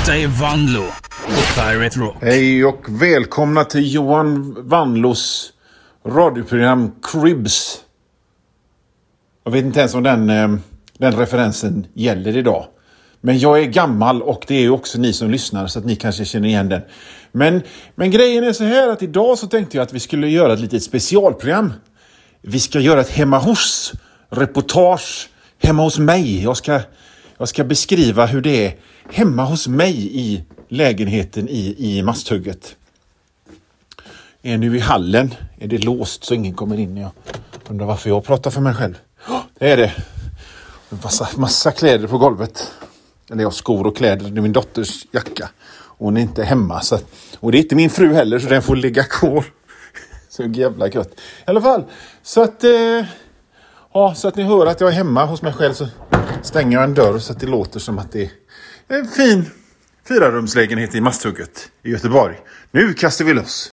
Detta är Vanlo på Pirate Rock. Hej och välkomna till Johan Vanlos radioprogram Cribs. Jag vet inte ens om den referensen gäller idag. Men jag är gammal och det är också ni som lyssnar så att ni kanske känner igen den. Men grejen är så här att idag så tänkte jag att vi skulle göra ett litet specialprogram. Vi ska göra ett hemma hos reportage hemma hos mig. Jag ska beskriva hur det är hemma hos mig i lägenheten i Masthugget. Är nu i hallen. Är det låst så ingen kommer in? Jag undrar varför jag pratar för mig själv. Det är det. En massa kläder på golvet. Eller jag skor och kläder. Det är min dotters jacka. Hon är inte hemma. Och det är inte min fru heller så den får ligga kvar. Så jävla gött. I alla fall. Så att ni hör att jag är hemma hos mig själv så stänger jag en dörr så att det låter som att det är en fin 4-rumslägenhet i Masthugget i Göteborg. Nu kastar vi loss.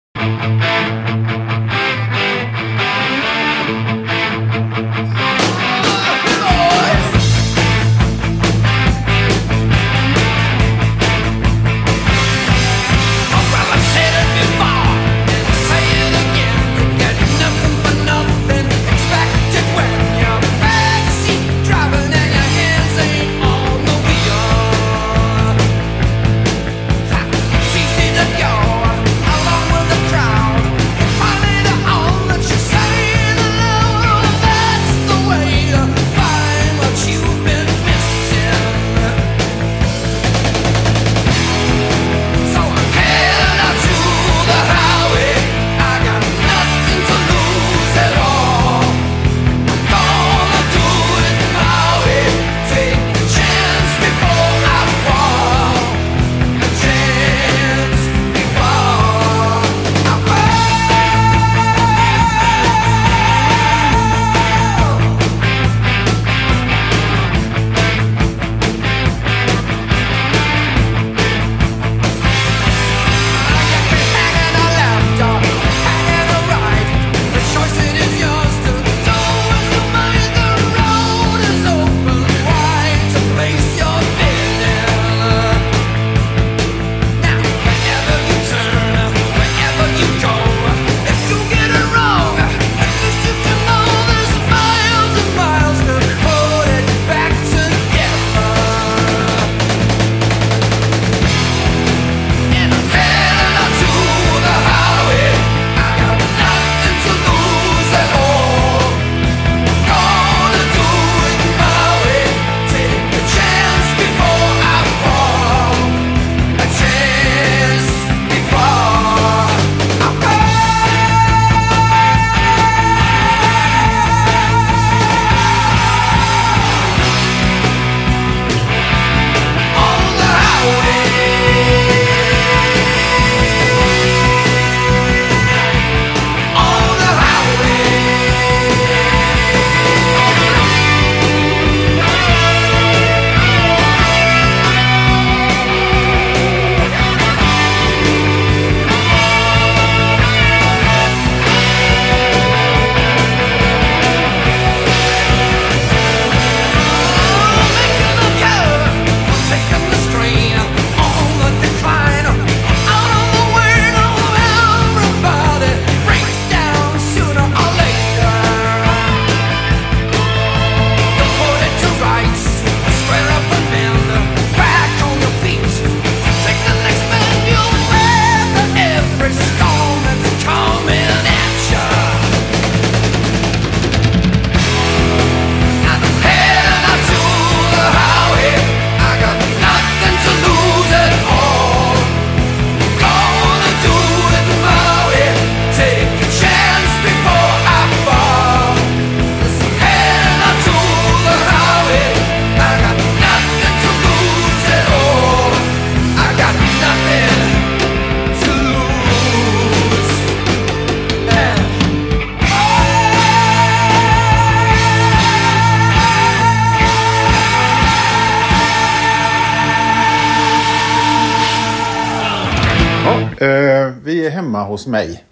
Vi är hemma hos mig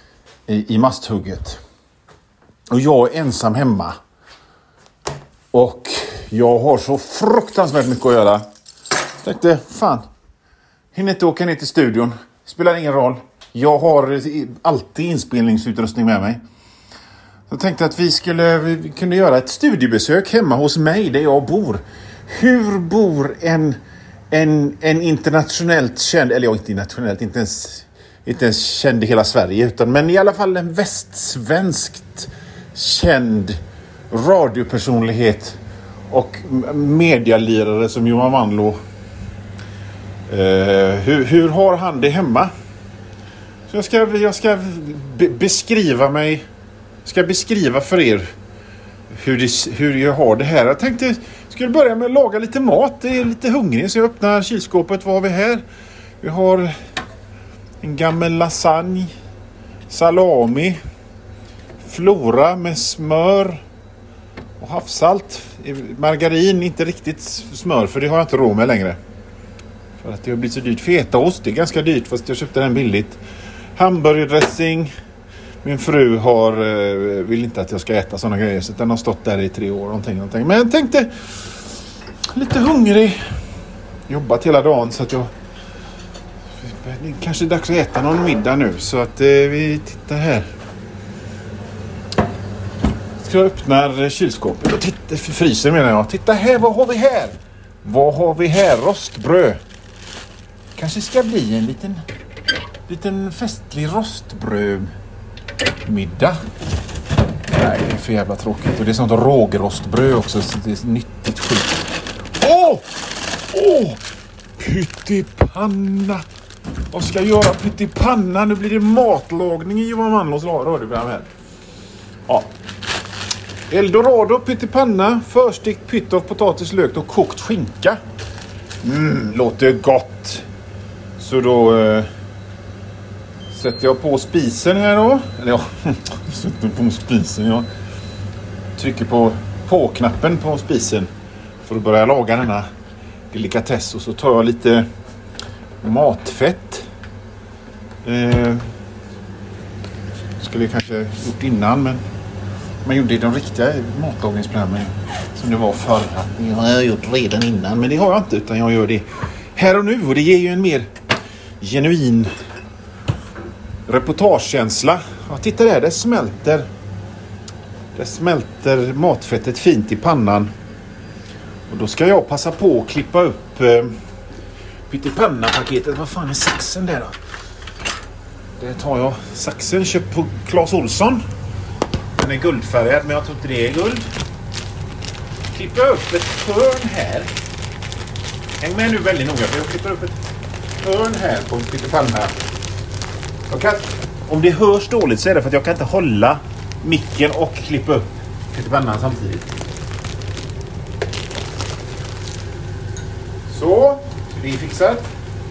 i Masthugget. Och jag är ensam hemma. Och jag har så fruktansvärt mycket att göra. Jag tänkte, fan, Hinner inte åka ner till studion. Spelar ingen roll. Jag har alltid inspelningsutrustning med mig. Jag tänkte att vi kunde göra ett studiebesök hemma hos mig där jag bor. Hur bor en internationellt känd, eller inte internationellt, inte ens känd i hela Sverige, men i alla fall en västsvenskt känd radiopersonlighet och medialirare som Johan Wanlo. Hur har han det hemma? Så jag ska beskriva för er hur jag har det här. Jag tänkte jag skulle börja med att laga lite mat. Det är lite hungrig så jag öppnar kylskåpet. Vad har vi här? Vi har en gammal lasagne, salami, flora med smör och havssalt. Margarin, inte riktigt smör för det har jag inte råd med längre. För att det har blivit så dyrt. Fetaost, det är ganska dyrt fast jag köpte den billigt. Hamburgerdressing. Min fru vill inte att jag ska äta sådana grejer så den har stått där i 3 år någonting. Men jag tänkte lite hungrig. Jobbat hela dagen så att det kanske är dags att äta någon middag nu så att vi tittar här. Så jag öppnar kylskåpet och tittar för frysen menar jag. Titta här, vad har vi här? Vad har vi här? Rostbröd. Kanske ska bli en liten festlig rostbrödmiddag. Nej, det är för jävla tråkigt. Och det är sånt rågrostbröd också. Så det är nyttigt skit. Åh! Pyttipanna. Vad ska jag göra pyttipanna? Nu blir det matlagning i Johan Wanlos radioprogram här. Ja. Eldorado, pyttipanna, förstekt pytt av potatis, lök och kokt skinka. Låter gott. Så då sätter jag på spisen här då. Eller ja, sätter på spisen. Jag trycker på knappen på spisen för att börja laga denna delikatess. Och så tar jag lite matfett. Skulle jag kanske gjort innan, men man gjorde de riktiga matlagningsprogrammen som det var förr. Det har jag gjort redan innan, men det har jag inte utan jag gör det här och nu. Och det ger ju en mer genuin reportagekänsla. Ja, titta där, det smälter matfettet fint i pannan. Och då ska jag passa på att klippa upp pyttipanna-paketet. Vad fan är saxen där då? Det tar jag. Saxen köpt på Clas Ohlson. Den är guldfärgad, men jag tror inte det är guld. Klipper upp ett hörn här. Häng med nu väldigt noga, för jag klipper upp ett hörn här på en pyttipanna. Om det hörs dåligt så är det för att jag kan inte hålla micken och klippa upp pyttipannan samtidigt. Så det är fixat.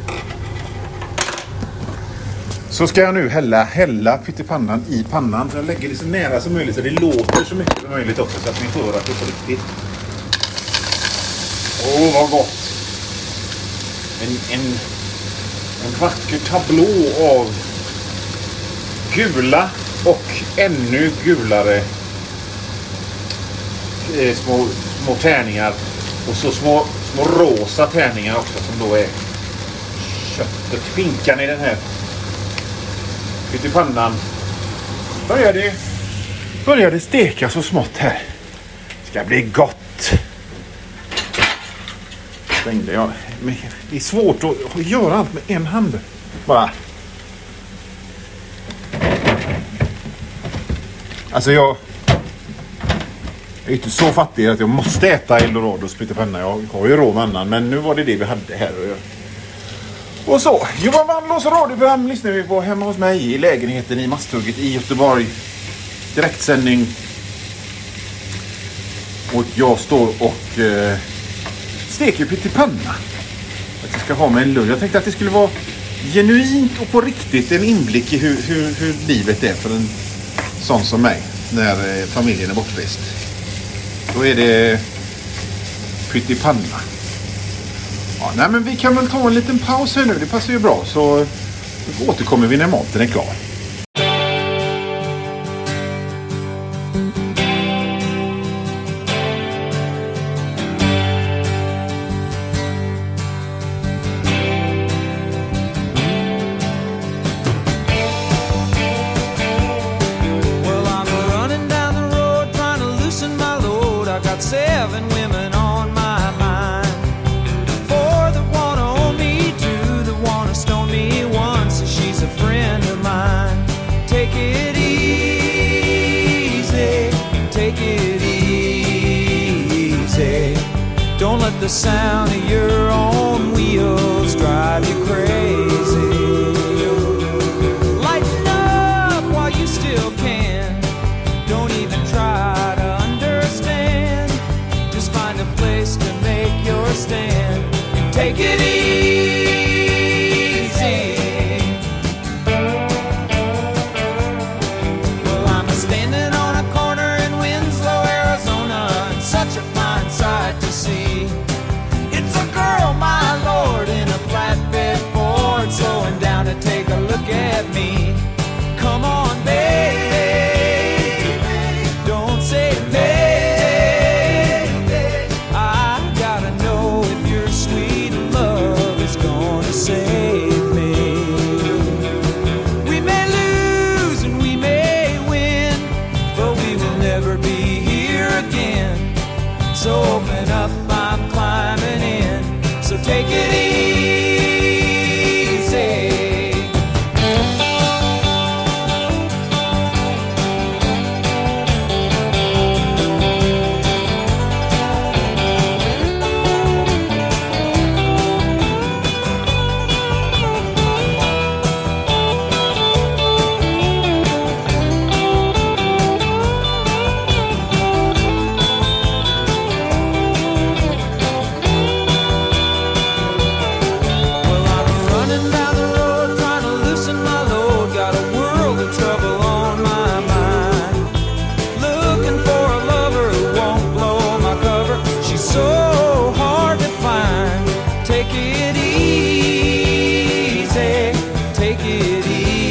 Så ska jag nu hälla pyttipannan i pannan. Så jag lägger det så nära som möjligt så det låter så mycket som möjligt också så att ni hör att det är på riktigt. Vad gott! En vacker tablå av gula och ännu gulare små tärningar. Och så små rosa tärningar också som då är köttet. Skinkan i den här pyttipannan började steka så smått här. Ska bli gott. Stängde jag. Men det är svårt att göra allt med en hand. Bara. Alltså jag är inte så fattig att jag måste äta Eldorados pyttipanna. Jag har ju råd med annan. Men nu var det vi hade här. Och så, Johan Wanlos radioprogram lyssnar vi på hemma hos mig i lägenheten i Masthugget i Göteborg. Direktsändning. Och jag står och steker pyttipanna. Att jag ska ha med en lunch. Jag tänkte att det skulle vara genuint och på riktigt en inblick i hur livet är för en sån som mig när familjen är bortrest. Då är det pyttipanna. Ja, nej, men vi kan väl ta en liten paus här nu. Det passar ju bra. Så återkommer vi när maten är klar. I got 7 women on my mind. 4 that wanna own me, 2 that wanna stone me, 1 says she's a friend of mine. Take it easy, take it easy. Don't let the sound of your own wheels drive you crazy. Lighten up while you still can. Don't even try to understand. Just find a place to make your stand and take it easy. Well, I'm standing on a corner in Winslow, Arizona, and such a fine sight to see. It's a girl, my lord, in a flatbed Ford, slowing down to take a look at me. Come on, baby, don't say maybe. I gotta know if your sweet love is gonna save me. We may lose and we may win, but we will never be here again. So open up, I'm climbing in. So take it easy. Well, I'm running down the road trying to loosen my load. Got a world of trouble on my mind. Looking for a lover who won't blow my cover. She's so hard to find. Take it easy, take it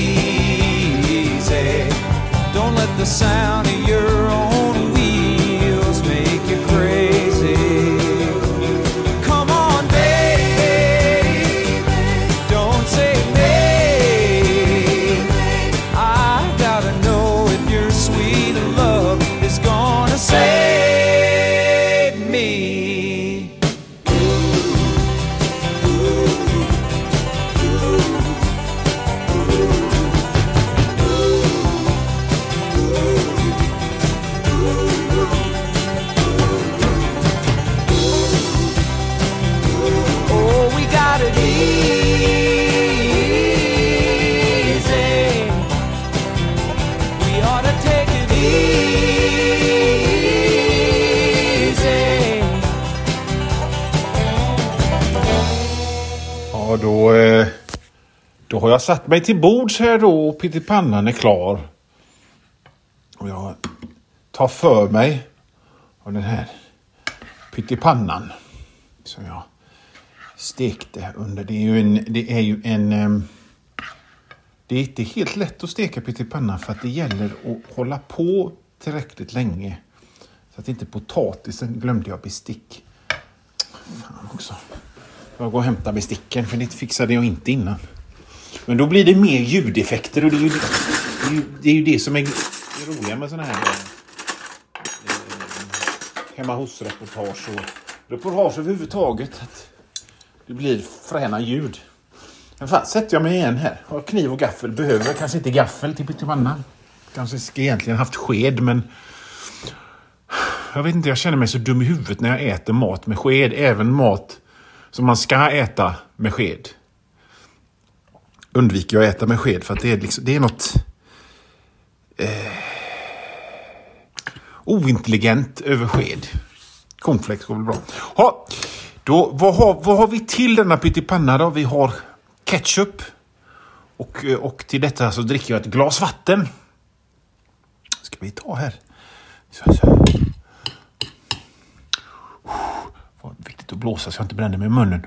easy. Don't let the sound of your own wheels make you crazy. Come on, baby, don't say maybe. I gotta know if your sweet love is gonna save me. Oh, we got it easy. We ought to take it easy. Ja, då har jag satt mig till bords här då och pyttipannan är klar. Och jag tar för mig av den här pyttipannan som jag stekte under. Det är inte helt lätt att steka pyttipannan för att det gäller att hålla på tillräckligt länge. Så att inte potatisen glömde jag bestick. Fan också. Jag går och hämtar besticken för det fixade jag inte innan. Men då blir det mer ljudeffekter och det är ju det som är roliga med såna här hemma hos reportage och reportage överhuvudtaget. Att det blir fräna ljud. Men fan, sätter jag mig igen här. Har kniv och gaffel. Behöver jag kanske inte gaffel till pyttipannan. Kanske ska egentligen haft sked, men jag vet inte, jag känner mig så dum i huvudet när jag äter mat med sked. Även mat som man ska äta med sked undviker jag att äta med sked för att det är något ointelligent över sked. Cornflakes går väl bra. Ha, då, vad har vi till denna pyttipanna då? Vi har ketchup och till detta så dricker jag ett glas vatten. Ska vi ta här? Så. Vad viktigt att blåsa så jag inte bränner mig i munnen.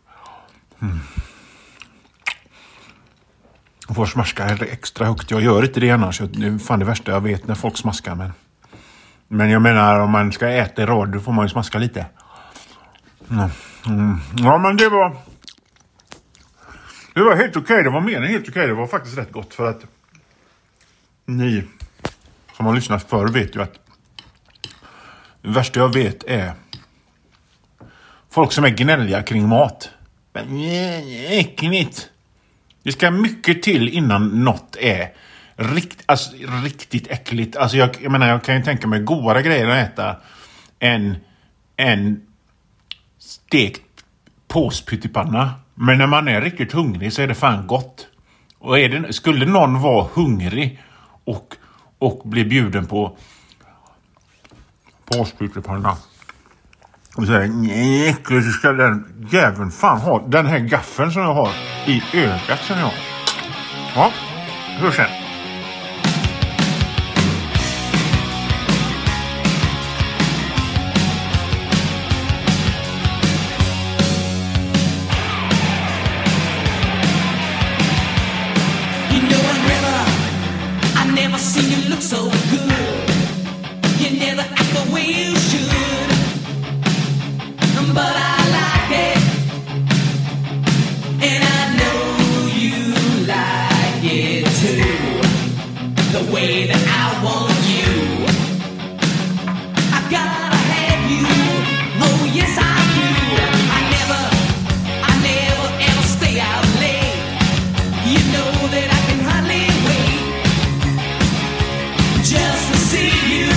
Jag får smaska extra högt. Jag gör inte det annars. Det är fan det värsta jag vet när folk smaskar. Men jag menar, om man ska äta i radio får man ju smaska lite. Ja, men det var helt okej. Det var mer än helt okej. Det var faktiskt rätt gott för att ni som har lyssnat förr vet ju att Det värsta jag vet är folk som är gnälliga kring mat. Men äckligt. Det ska mycket till innan något är riktigt äckligt. Alltså jag menar, jag kan ju tänka mig godare grejer att äta än stekt påspyttipanna. Men när man är riktigt hungrig så är det fan gott. Och skulle någon vara hungrig och bli bjuden på påspyttipanna och säger nej, äckligt, så ska den jäveln fan ha den här gaffeln som jag har i ögat som jag har. Ja, hur sen? See you look so good. You never act the way you should. But I like it, and I know you like it too. The way that I want you, I gotta have you. Oh yes I do. I never ever stay out late. You know that I can hardly wait just to see you,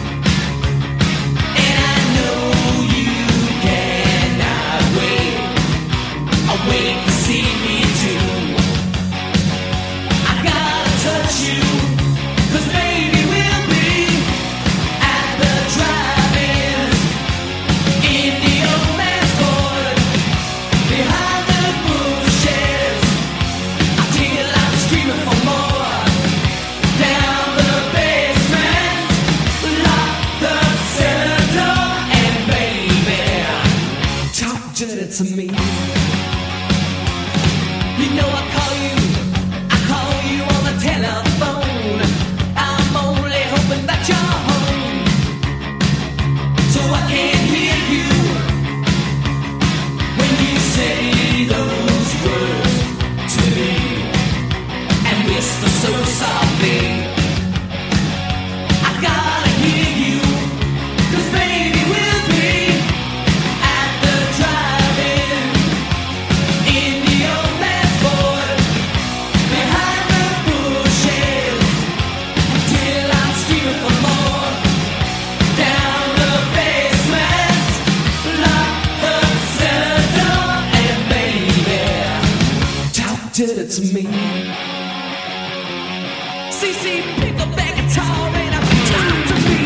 and I know you cannot wait. I wait to see me too. I gotta touch you, 'cause baby we'll be at the drive-ins in the old man's Ford, behind the bushes, until I'm screaming for more. Down the basement, lock the cellar door, and baby, talk dirty to me. You know I call you on the telephone. I'm only hoping that you're home, so I can't hear you when you say those words to me, and whisper so softly. I gotta hear you, 'cause baby we'll be at the drive-in in the old man's Ford, behind the bushes, until I'm screaming for more. Down the basement, lock the cellar door, and baby, talk dirty to me. CC, pick up that guitar and I'm talk to me.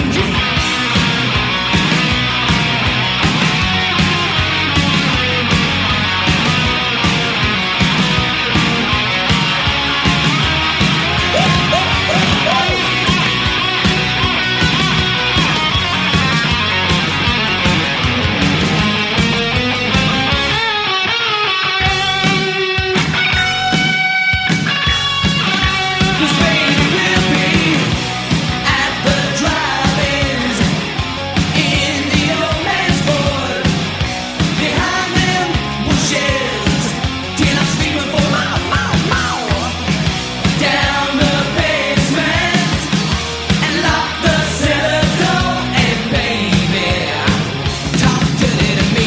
Cause baby we'll be at the drive-ins in the old man's Ford, behind them bushes, till I'm screaming for more. Down the basement, and lock the cellar door, and baby, talk dirty to me,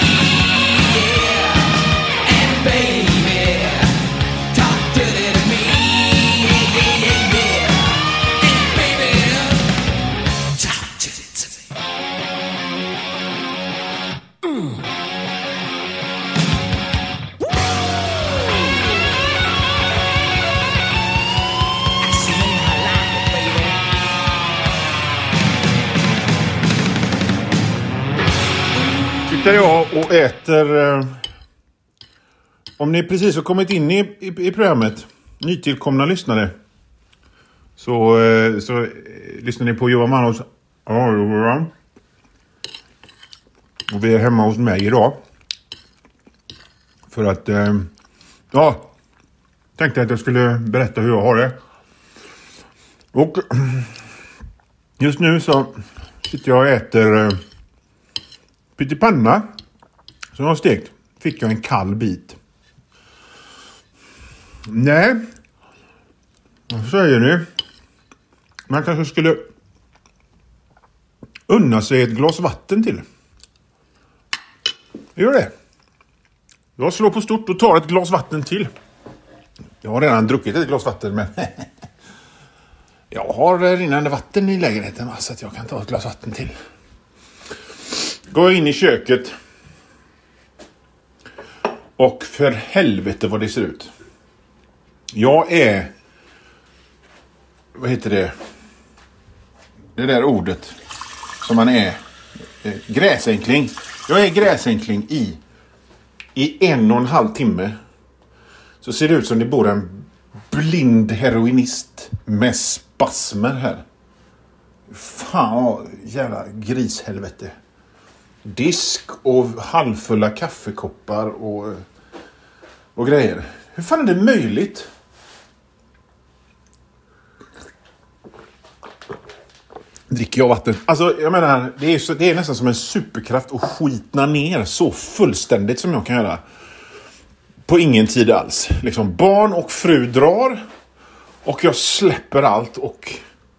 yeah. And baby, talk dirty to me, yeah. And baby, talk dirty to me. See, I like it, baby. Sitter jag och äter... om ni precis har kommit in i programmet, nytillkomna lyssnare, så lyssnar ni på Johan Manås. Och vi är hemma hos mig idag. För att... tänkte att jag skulle berätta hur jag har det. Och just nu så sitter jag och äter pyttipanna som jag har stekt. Fick jag en kall bit. Nej. Vad säger ni? Man kanske skulle unna sig ett glas vatten till. Gör det. Jag slår på stort och tar ett glas vatten till. Jag har redan druckit ett glas vatten, men jag har rinnande vatten i lägenheten så att jag kan ta ett glas vatten till. Går in i köket. Och för helvete vad det ser ut. Jag är... Vad heter det? Det där ordet som man är... Gräsänkling. Jag är gräsänkling i 1,5 timme. Så ser det ut som det bor en blind heroinist med spasmer här. Fan, jävla grishelvete. Disk och halvfulla kaffekoppar och grejer. Hur fan är det möjligt? Dricker jag vatten? Alltså, jag menar, det är nästan som en superkraft att skitna ner så fullständigt som jag kan göra. På ingen tid alls. Liksom barn och fru drar. Och jag släpper allt och...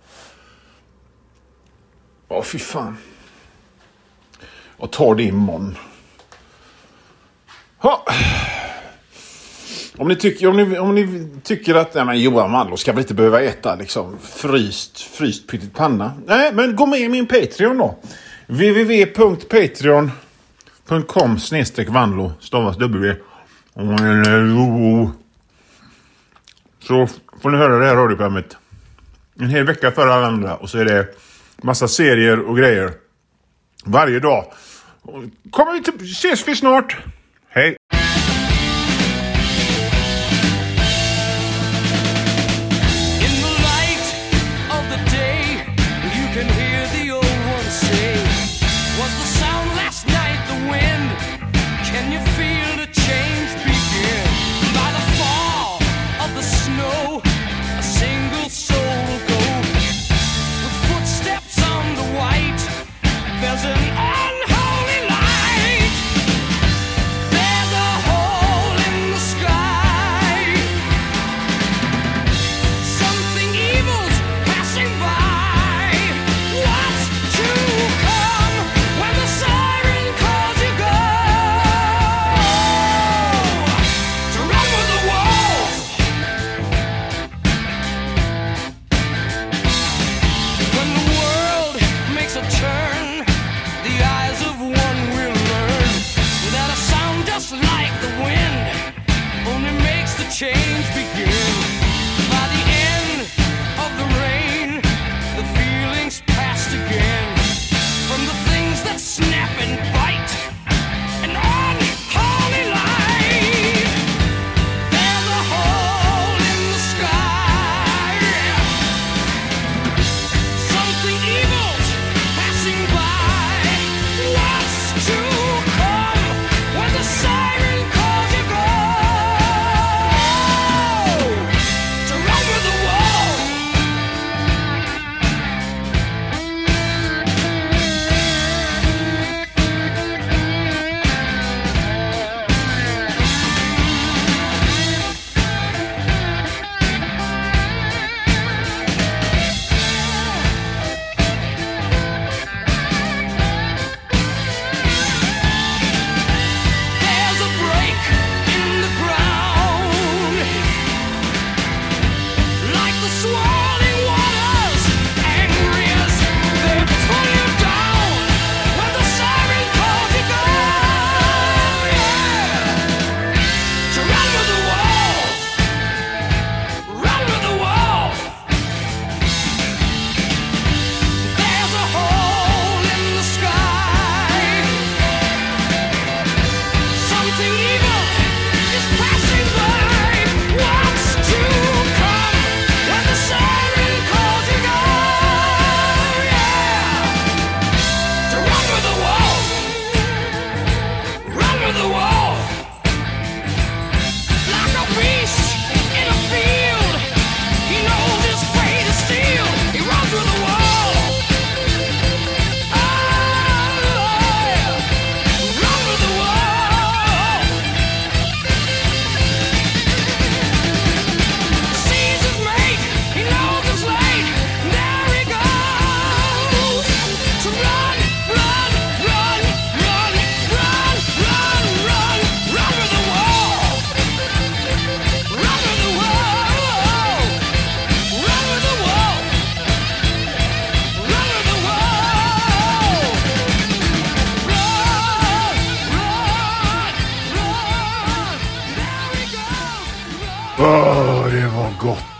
Ja, fy fan. Och tar det imorgon. Ha. Om ni tycker att Johan Mallo ska väl inte behöva äta liksom fryst pyttipanna. Nej, men gå med i min Patreon då. www.patreon.com/Vanlo stavas W. Så får ni höra det här radioprogrammet en hel vecka före alla andra. Och så är det massa serier och grejer varje dag. Ses vi snart. Hej. There's an unholy light. There's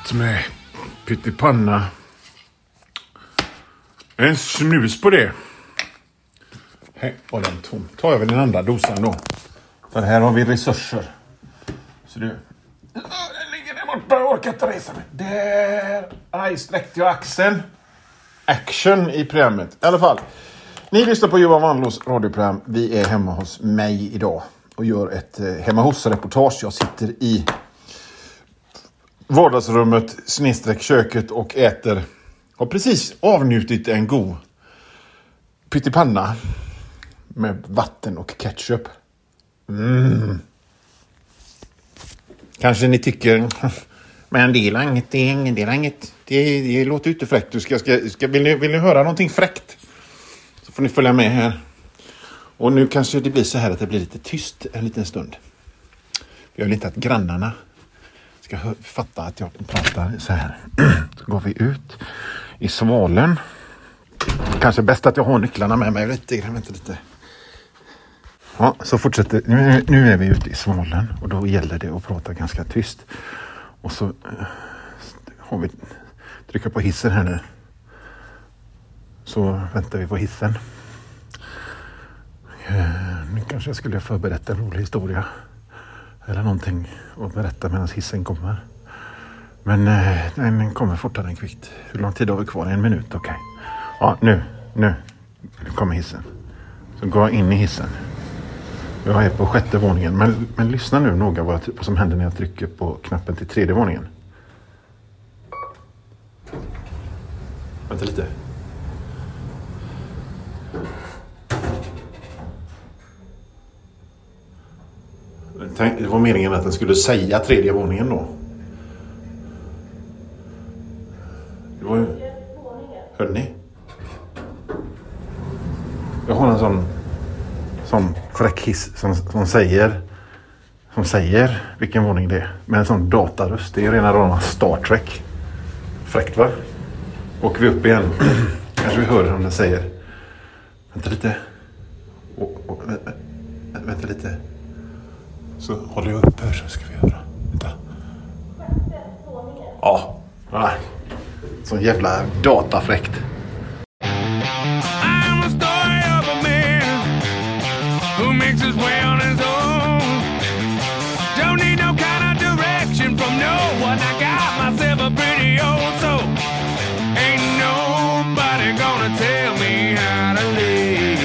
gott med pyttipanna. En snus på det. Hej, var den tom. Tar jag väl den andra dosan då. För här har vi resurser. Så du. Den ligger där borta. Jag orkar inte resa mig. Där. Aj, sträckte jag axeln. Action i programmet. I alla fall. Ni lyssnar på Johan Wanlås radioprogram. Vi är hemma hos mig idag. Och gör ett hemma hos-reportage. Jag sitter i vardagsrummet / köket och äter. Har precis avnjutit en god pyttipanna med vatten och ketchup. Kanske ni tycker, men det är inget. Det låter inte fräckt. Vill ni höra någonting fräckt? Så får ni följa med här. Och nu kanske det blir så här att det blir lite tyst en liten stund. Jag vill inte att grannarna ska fatta att jag pratar så här. Så går vi ut i svalen. Kanske bäst att jag har nycklarna med mig lite. Ja, så fortsätter. Nu är vi ute i svalen och då gäller det att prata ganska tyst. Och så har vi trycka på hissen här nu. Så väntar vi på hissen. Nu kanske jag skulle förberett en rolig historia. Eller någonting att berätta medan hissen kommer. Men den kommer fortare än kvickt. Hur lång tid har vi kvar? 1 minut, okej. Ja, nu kommer hissen. Så går jag in i hissen. Jag är på 6:e våningen. Men lyssna nu noga vad som händer när jag trycker på knappen till 3:e våningen. Vänta lite. Det var meningen att den skulle säga 3:e våningen då. Det var ju... Hörde ni? Jag har en sån fräck hiss som säger vilken våning det är. Med en sån dataröst. Det är ju rena rama Star Trek. Fräckt, va? Åker vi upp igen. Kanske vi hör om den säger. Vänta lite. Vänta lite. Så håller jag upp här så ska vi höra. Vänta. Ja. Sån jävla datafräckt. I'm a story of a man who makes his way on his own. Don't need no kind of direction from no one. I got myself a pretty old soul. Ain't nobody gonna tell me how to live.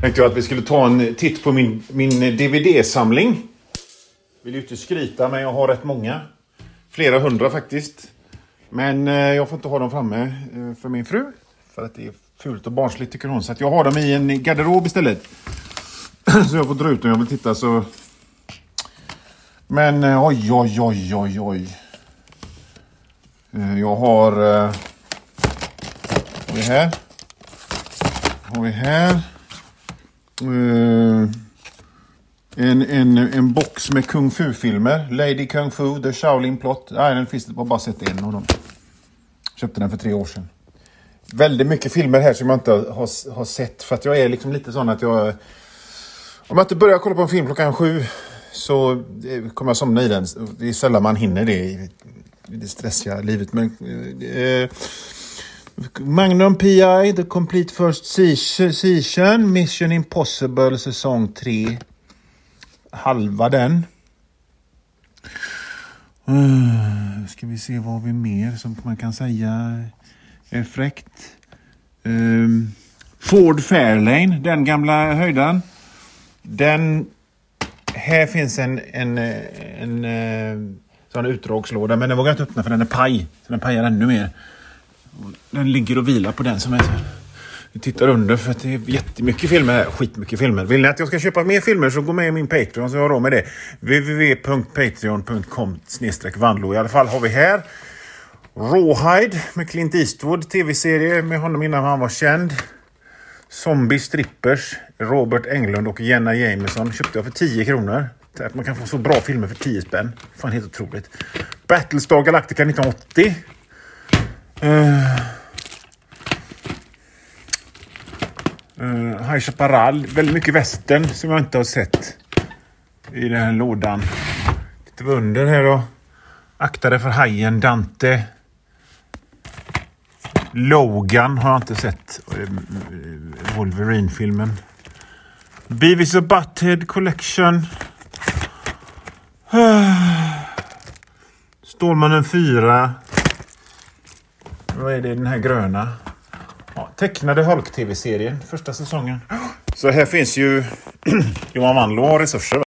tänkte jag att vi skulle ta en titt på min DVD-samling. Vill ju inte skryta, men jag har rätt många. Flera hundra faktiskt. Men jag får inte ha dem framme för min fru. För att det är fult och barnsligt tycker hon. Så att jag har dem i en garderob istället. Så jag får dra ut om jag vill titta så. Men oj. Jag har det här. Har vi här. En box med Kung Fu-filmer. Lady Kung Fu, The Shaolin Plot. Nej, den finns det bara sett en av dem. Köpte den för 3 år sedan. Väldigt mycket filmer här som jag inte har sett. För att jag är liksom lite sån att jag... Om jag inte börjar kolla på en film klockan 7 så kommer jag somna i den. Det är sällan man hinner det i det stressiga livet. Men... Magnum P.I. The Complete First Season. Mission Impossible säsong 3. Halva den. Ska vi se vad vi mer som man kan säga är fräckt. Ford Fairlane, den gamla höjden. Den här finns en sån utdragslåda, men den vågar jag inte öppna för den är paj. Så den pajar ännu mer. Den ligger och vilar på den som är så. Vi tittar under för att det är jättemycket filmer här. Skitmycket filmer. Vill ni att jag ska köpa mer filmer så gå med i min Patreon så jag har råd med det. www.patreon.com/vanlo. I alla fall har vi här Rawhide med Clint Eastwood. Tv-serie med honom innan han var känd. Zombie Strippers. Robert Englund och Jenna Jameson. Köpte jag för 10 kronor. Att man kan få så bra filmer för 10 spänn. Fan, helt otroligt. Battlestar Galactica 1980. High Chaparral. Väldigt mycket western som jag inte har sett i den här lådan. Lite under här då. Akta dig för hajen. Dante. Logan har jag inte sett. Wolverine-filmen. Beavis och Butthead Collection. Stålmannen 4. Vad är det, den här gröna? Ja, tecknade Hulk-tv-serien, första säsongen. Så här finns ju Johan Wanlo har resurser.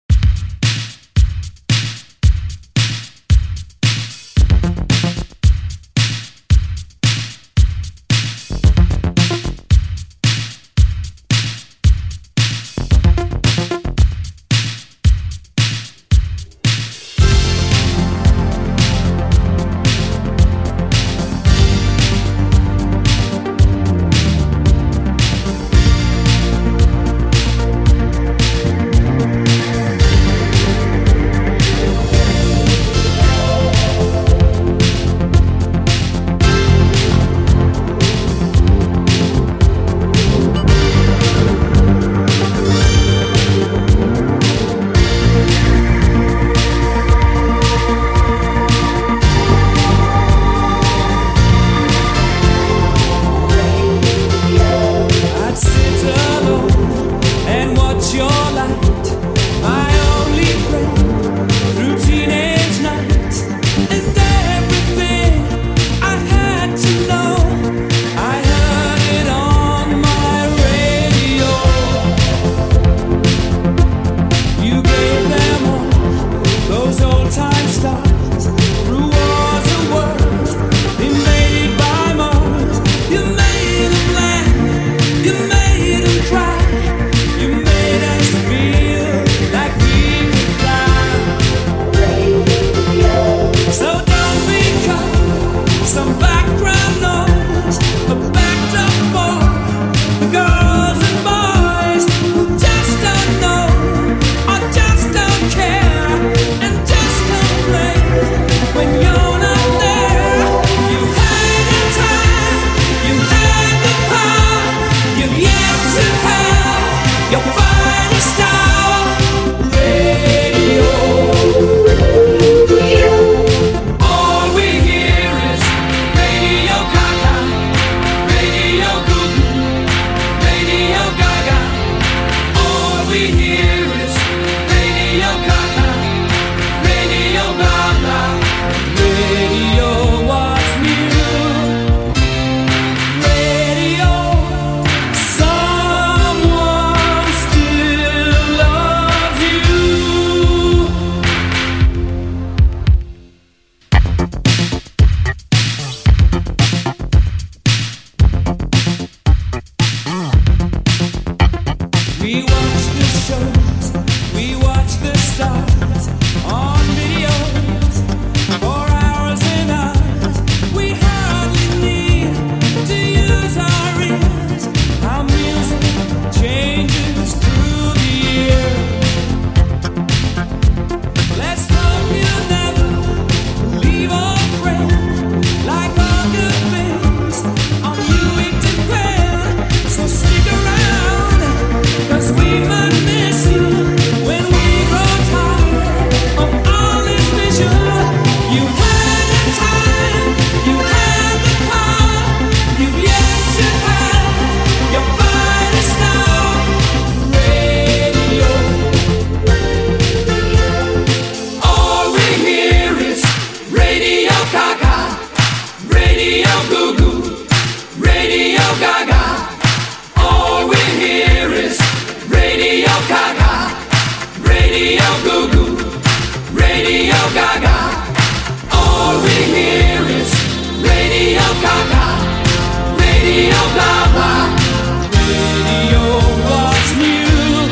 Radio Goo Goo, Radio Gaga. All we hear is Radio Gaga, Radio Goo Goo, Radio Gaga. All we hear is Radio Gaga, Radio Gaga. Radio lost milk.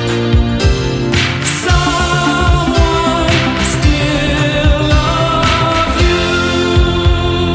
Someone still loves you.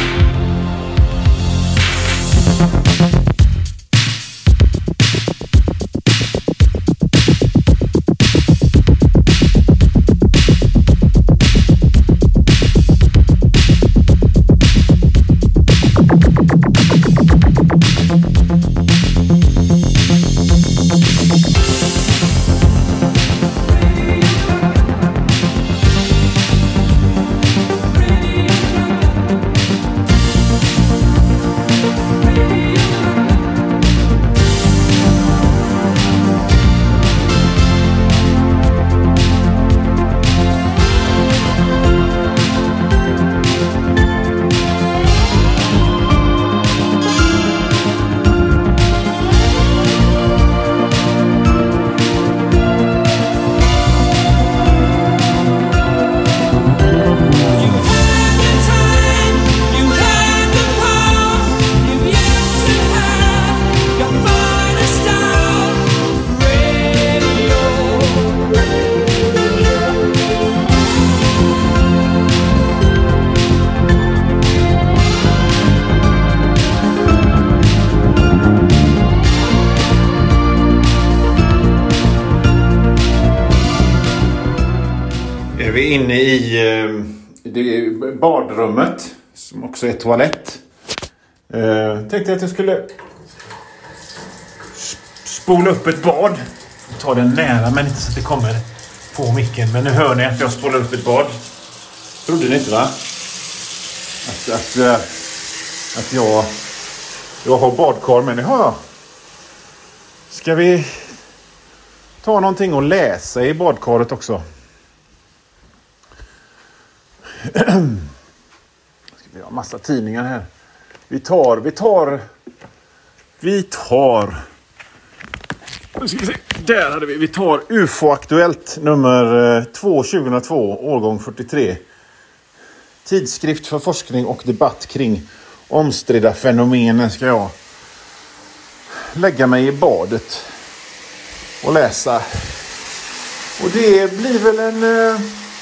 Är vi inne i badrummet som också är toalett. Tänkte att jag skulle spola upp ett bad. Ta den nära men inte så att det kommer på micken. Men nu hör ni att jag spolar upp ett bad. Trodde ni inte, va? Att jag har badkar, men det har jag. Ska vi ta någonting och läsa i badkaret också? Vi har massa tidningar här. Vi tar där hade vi tar UFO-aktuellt nummer 2 2002, årgång 43. Tidskrift för forskning och debatt kring omstridda fenomenen. Ska jag lägga mig i badet och läsa. Och det blir väl en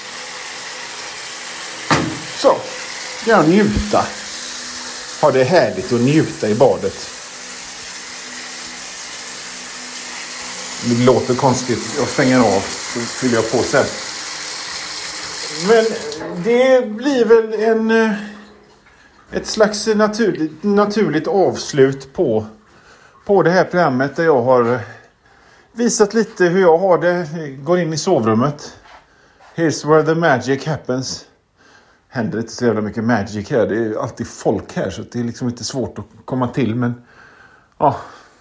så ska jag njuta. Ha det härligt att njuta i badet. Det låter konstigt. Jag stänger av så fyller jag på sen. Men det blir väl ett slags naturligt avslut på det här programmet där jag har visat lite hur jag har det. Går in i sovrummet. Here's where the magic happens. Händer inte så jävla mycket magic här. Det är alltid folk här så det är liksom lite svårt att komma till. Men ja.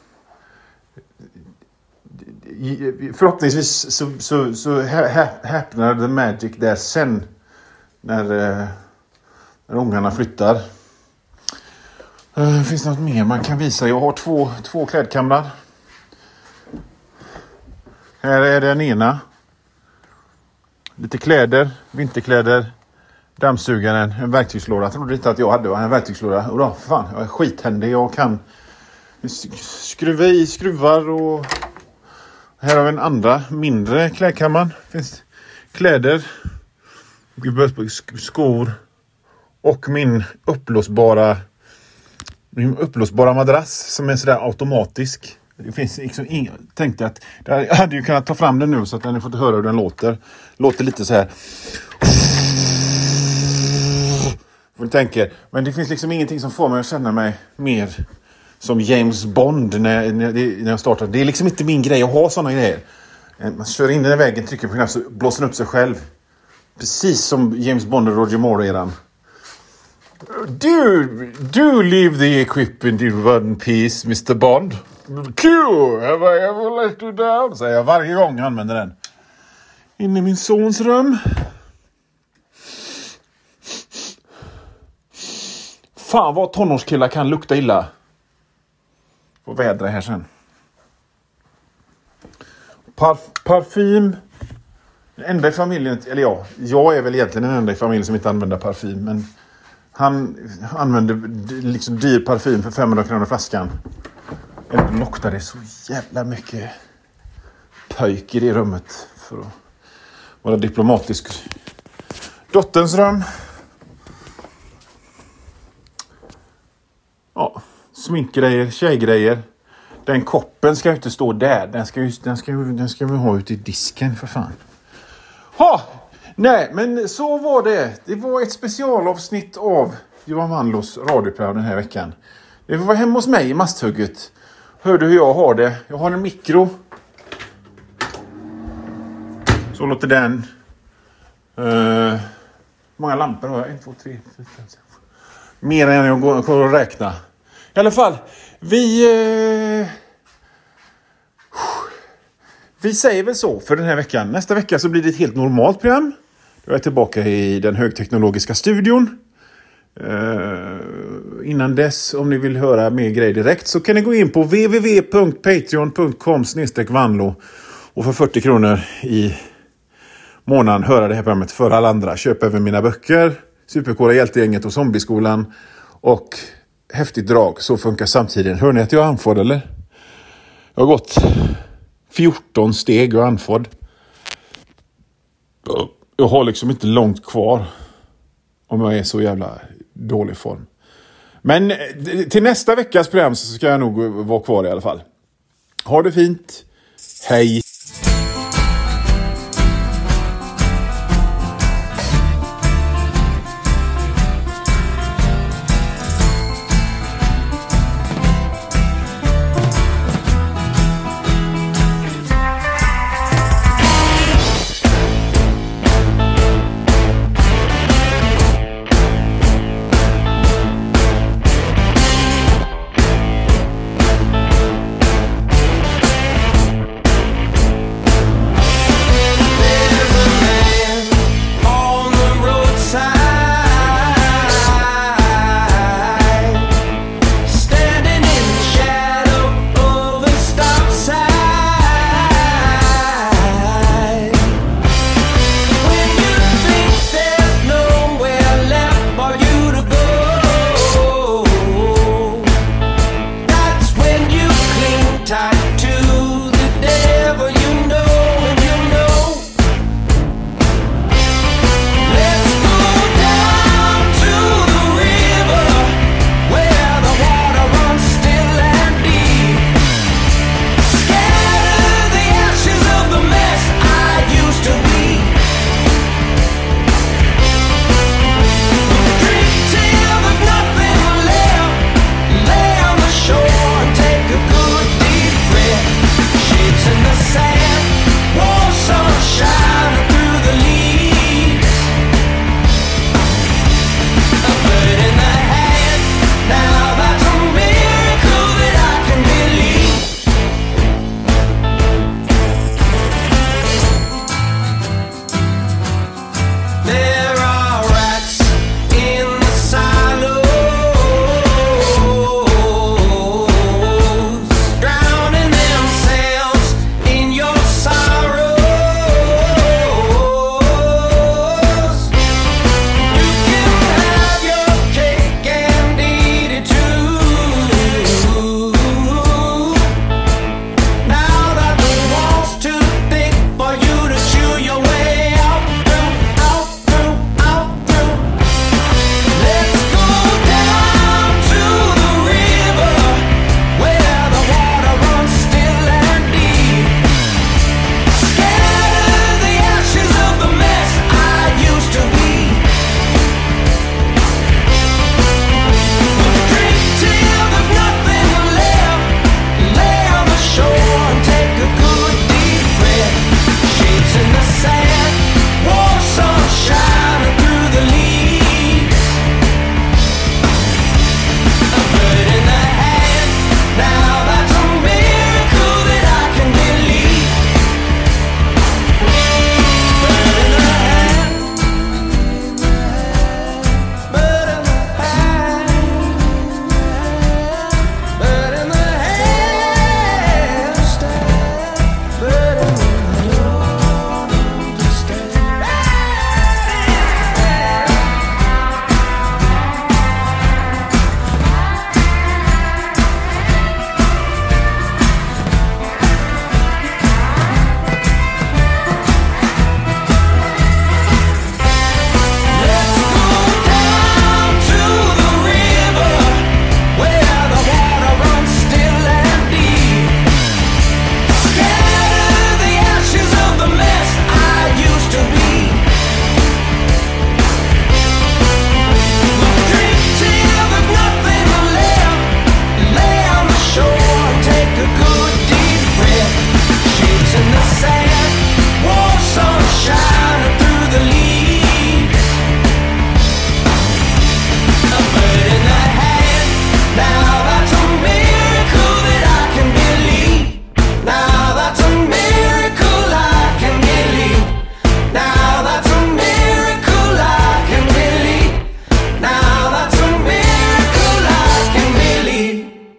Förhoppningsvis så häpnar the magic där sen. När ungarna flyttar. Finns det något mer man kan visa? Jag har två klädkamrar. Här är den ena. Lite kläder, vinterkläder. Dammsugaren, en verktygslåda. Jag trodde inte att jag hade en verktygslåda. Och då, fan, jag är skithändig. Jag kan skruva i skruvar och här har vi en andra mindre klädkammaren. Finns kläder, skor och min uppblåsbara madrass som är sådär automatisk. Det finns liksom tänkte att jag hade ju kunnat ta fram den nu så att ni fått höra hur den låter. Låter lite så här. Vad du tänker. Men det finns liksom ingenting som får mig att känna mig mer som James Bond när jag startar. Det är liksom inte min grej att ha sådana grejer. Man kör in den i väggen, trycker på knapp så blåser den upp sig själv. Precis som James Bond och Roger Moore-eran. Do leave the equipment in one piece, Mr. Bond. Q, have I ever let you down? Säger jag varje gång jag använder den. In i min sons rum. Fan vad tonårskillar kan lukta illa. Får vädra här sen. Parfym. Den enda i familjen, eller ja, jag är väl egentligen den enda i familjen som inte använder parfym. Men han använder liksom dyr parfym för 500 kronor flaskan. Ändå luktar det så jävla mycket pöjk i det rummet för att vara diplomatisk. Dotterns rum. Ja, sminkgrejer, tjejgrejer. Den koppen ska ju inte stå där. Den ska vi ha ute i disken för fan. Nej, men så var det. Det var ett specialavsnitt av Johan Wanlås radioprogram den här veckan. Det var hemma hos mig i Masthugget. Hörde hur jag har det. Jag har en mikro. Så låter den. Många lampor har jag? 1, 2, 3, 4, 5, 6. Mer än jag går och räkna. I alla fall. Vi säger väl så för den här veckan. Nästa vecka så blir det ett helt normalt program. Då är jag tillbaka i den högteknologiska studion. Innan dess, om ni vill höra mer grejer direkt, så kan ni gå in på www.patreon.com/vanlo och för 40 kronor i månaden höra det här programmet för alla andra. Köp även mina böcker, Supercoola Hjältegänget och Zombieskolan och Häftigt drag, så funkar samtiden. Hör ni att jag är andfådd eller? Jag har gått 14 steg och andfådd. Jag har liksom inte långt kvar om jag är så jävla dålig form. Men till nästa veckas program så ska jag nog vara kvar i alla fall. Ha det fint. Hej!